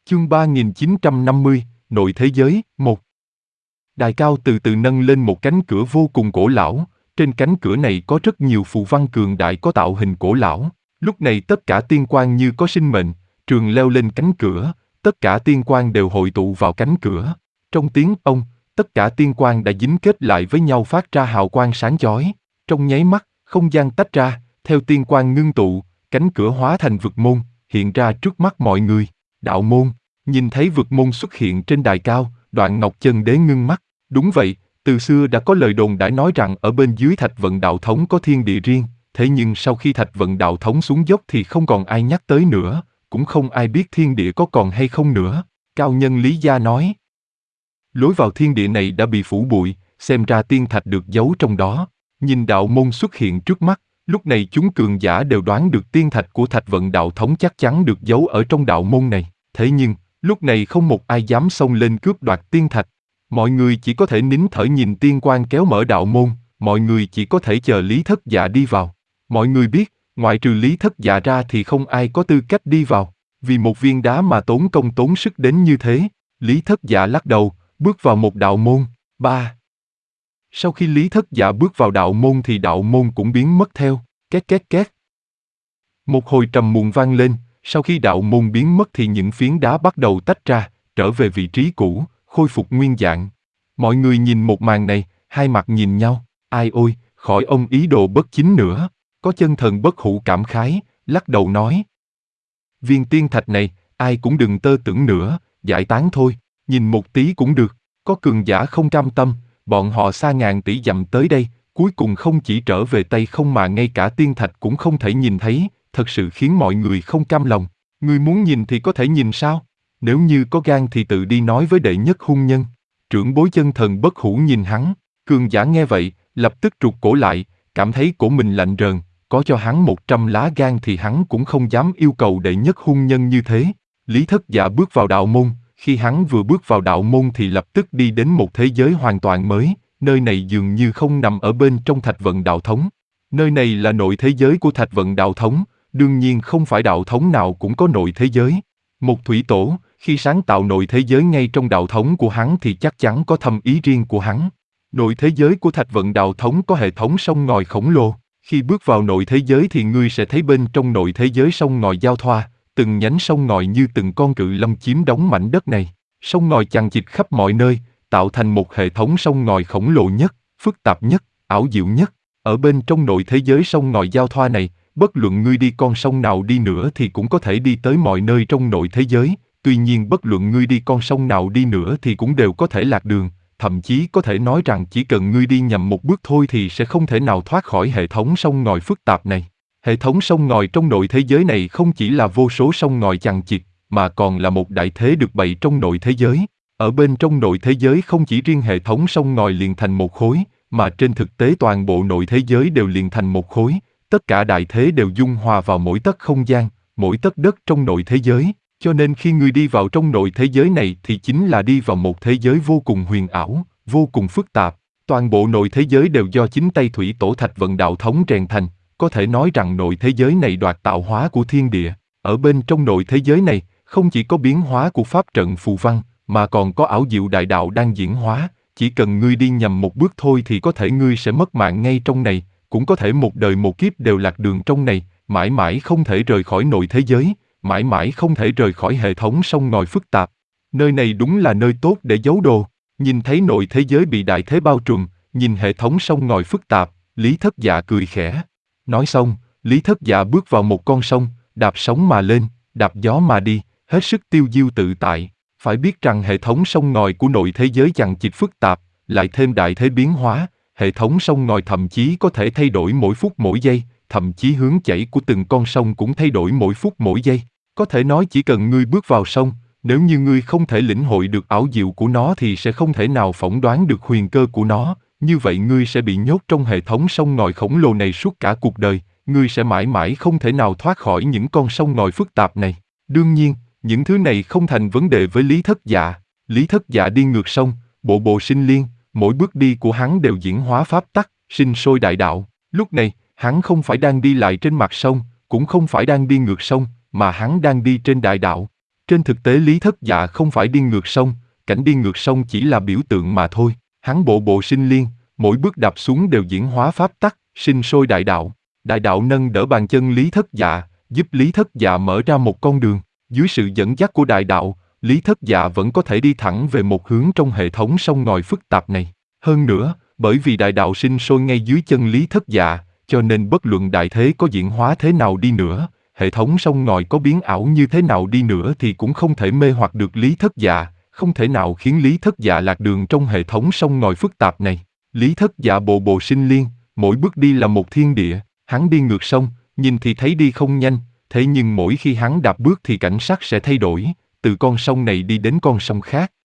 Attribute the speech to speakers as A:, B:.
A: Chương 3950, Nội thế giới, 1. Đài cao từ từ nâng lên một cánh cửa vô cùng cổ lão, trên cánh cửa này có rất nhiều phù văn cường đại có tạo hình cổ lão. Lúc này tất cả tiên quan như có sinh mệnh, trường leo lên cánh cửa, tất cả tiên quan đều hội tụ vào cánh cửa. Trong tiếng ông, tất cả tiên quan đã dính kết lại với nhau phát ra hào quang sáng chói. Trong nháy mắt, không gian tách ra, theo tiên quan ngưng tụ, cánh cửa hóa thành vực môn, hiện ra trước mắt mọi người. Đạo môn, nhìn thấy vực môn xuất hiện trên đài cao, Đoạn Ngọc Chân Đế ngưng mắt. Đúng vậy, từ xưa đã có lời đồn đãi nói rằng ở bên dưới Thạch Vận Đạo Thống có thiên địa riêng, thế nhưng sau khi Thạch Vận Đạo Thống xuống dốc thì không còn ai nhắc tới nữa, cũng không ai biết thiên địa có còn hay không nữa. Cao nhân Lý Gia nói, lối vào thiên địa này đã bị phủ bụi, xem ra tiên thạch được giấu trong đó. Nhìn đạo môn xuất hiện trước mắt, lúc này chúng cường giả đều đoán được tiên thạch của Thạch Vận Đạo Thống chắc chắn được giấu ở trong đạo môn này. Thế nhưng, lúc này không một ai dám xông lên cướp đoạt tiên thạch. Mọi người chỉ có thể nín thở nhìn tiên quan kéo mở đạo môn, mọi người chỉ có thể chờ Lý Thất Dạ đi vào. Mọi người biết, ngoại trừ Lý Thất Dạ ra thì không ai có tư cách đi vào. Vì một viên đá mà tốn công tốn sức đến như thế, Lý Thất Dạ lắc đầu, bước vào một đạo môn. 3. Sau khi Lý Thất Dạ bước vào đạo môn thì đạo môn cũng biến mất theo, két két két. Một hồi trầm muộn vang lên, sau khi đạo môn biến mất thì những phiến đá bắt đầu tách ra, trở về vị trí cũ, khôi phục nguyên dạng. Mọi người nhìn một màn này, hai mặt nhìn nhau, ai ôi, khỏi ông ý đồ bất chính nữa. Có chân thần bất hủ cảm khái, lắc đầu nói. Viên tiên thạch này, ai cũng đừng tơ tưởng nữa, giải tán thôi, nhìn một tí cũng được. Có cường giả không cam tâm, bọn họ xa ngàn tỷ dặm tới đây, cuối cùng không chỉ trở về tay không mà ngay cả tiên thạch cũng không thể nhìn thấy, thật sự khiến mọi người không cam lòng. Ngươi muốn nhìn thì có thể nhìn sao? Nếu như có gan thì tự đi nói với đệ nhất hung nhân. Trưởng bối chân thần bất hủ nhìn hắn, cường giả nghe vậy, lập tức rụt cổ lại, cảm thấy cổ mình lạnh rờn, có cho hắn 100 lá gan thì hắn cũng không dám yêu cầu đệ nhất hung nhân như thế. Lý Thất Dạ bước vào đạo môn, khi hắn vừa bước vào đạo môn thì lập tức đi đến một thế giới hoàn toàn mới, nơi này dường như không nằm ở bên trong Thạch Vận Đạo Thống. Nơi này là nội thế giới của Thạch Vận Đạo Thống, đương nhiên không phải đạo thống nào cũng có nội thế giới. Một thủy tổ, khi sáng tạo nội thế giới ngay trong đạo thống của hắn thì chắc chắn có thâm ý riêng của hắn. Nội thế giới của Thạch Vận Đạo Thống có hệ thống sông ngòi khổng lồ. Khi bước vào nội thế giới thì ngươi sẽ thấy bên trong nội thế giới sông ngòi giao thoa, từng nhánh sông ngòi như từng con cự long chiếm đóng mảnh đất này. Sông ngòi chằng chịt khắp mọi nơi, tạo thành một hệ thống sông ngòi khổng lồ nhất, phức tạp nhất, ảo diệu nhất. Ở bên trong nội thế giới sông ngòi giao thoa này, bất luận ngươi đi con sông nào đi nữa thì cũng có thể đi tới mọi nơi trong nội thế giới. Tuy nhiên bất luận ngươi đi con sông nào đi nữa thì cũng đều có thể lạc đường, thậm chí có thể nói rằng chỉ cần ngươi đi nhầm một bước thôi thì sẽ không thể nào thoát khỏi hệ thống sông ngòi phức tạp này. Hệ thống sông ngòi trong nội thế giới này không chỉ là vô số sông ngòi chằng chịt, mà còn là một đại thế được bày trong nội thế giới. Ở bên trong nội thế giới không chỉ riêng hệ thống sông ngòi liền thành một khối, mà trên thực tế toàn bộ nội thế giới đều liền thành một khối. Tất cả đại thế đều dung hòa vào mỗi tấc không gian, mỗi tấc đất trong nội thế giới. Cho nên khi ngươi đi vào trong nội thế giới này thì chính là đi vào một thế giới vô cùng huyền ảo, vô cùng phức tạp. Toàn bộ nội thế giới đều do chính tay thủy tổ Thạch Vận Đạo Thống rèn thành, có thể nói rằng nội thế giới này đoạt tạo hóa của thiên địa. Ở bên trong nội thế giới này, không chỉ có biến hóa của pháp trận phù văn, mà còn có ảo diệu đại đạo đang diễn hóa. Chỉ cần ngươi đi nhầm một bước thôi thì có thể ngươi sẽ mất mạng ngay trong này, cũng có thể một đời một kiếp đều lạc đường trong này, mãi mãi không thể rời khỏi nội thế giới, mãi mãi không thể rời khỏi hệ thống sông ngòi phức tạp. Nơi này đúng là nơi tốt để giấu đồ. Nhìn thấy nội thế giới bị đại thế bao trùm, nhìn hệ thống sông ngòi phức tạp, Lý Thất Dạ cười khẽ. Nói xong, Lý Thất Dạ bước vào một con sông, đạp sóng mà lên, đạp gió mà đi, hết sức tiêu diêu tự tại. Phải biết rằng hệ thống sông ngòi của nội thế giới chằng chịt phức tạp, lại thêm đại thế biến hóa, hệ thống sông ngòi thậm chí có thể thay đổi mỗi phút mỗi giây, thậm chí hướng chảy của từng con sông cũng thay đổi mỗi phút mỗi giây. Có thể nói chỉ cần ngươi bước vào sông, nếu như ngươi không thể lĩnh hội được ảo diệu của nó thì sẽ không thể nào phỏng đoán được huyền cơ của nó, như vậy ngươi sẽ bị nhốt trong hệ thống sông ngòi khổng lồ này suốt cả cuộc đời, ngươi sẽ mãi mãi không thể nào thoát khỏi những con sông ngòi phức tạp này. Đương nhiên, những thứ này không thành vấn đề với Lý Thất Dạ. Lý Thất Dạ đi ngược sông, bộ bộ sinh liên, mỗi bước đi của hắn đều diễn hóa pháp tắc, sinh sôi đại đạo. Lúc này, hắn không phải đang đi lại trên mặt sông, cũng không phải đang đi ngược sông, mà hắn đang đi trên đại đạo. Trên thực tế Lý Thất Dạ không phải đi ngược sông, cảnh đi ngược sông chỉ là biểu tượng mà thôi. Hắn bộ bộ sinh liên, mỗi bước đạp xuống đều diễn hóa pháp tắc, sinh sôi đại đạo. Đại đạo nâng đỡ bàn chân Lý Thất Dạ, giúp Lý Thất Dạ mở ra một con đường. Dưới sự dẫn dắt của đại đạo, Lý Thất Dạ vẫn có thể đi thẳng về một hướng trong hệ thống sông ngòi phức tạp này. Hơn nữa, bởi vì đại đạo sinh sôi ngay dưới chân Lý Thất Dạ, cho nên bất luận đại thế có diễn hóa thế nào đi nữa, hệ thống sông ngòi có biến ảo như thế nào đi nữa thì cũng không thể mê hoặc được Lý Thất Dạ, không thể nào khiến Lý Thất Dạ lạc đường trong hệ thống sông ngòi phức tạp này. Lý Thất Dạ bộ bộ sinh liên, mỗi bước đi là một thiên địa, hắn đi ngược sông, nhìn thì thấy đi không nhanh, thế nhưng mỗi khi hắn đạp bước thì cảnh sắc sẽ thay đổi, từ con sông này đi đến con sông khác,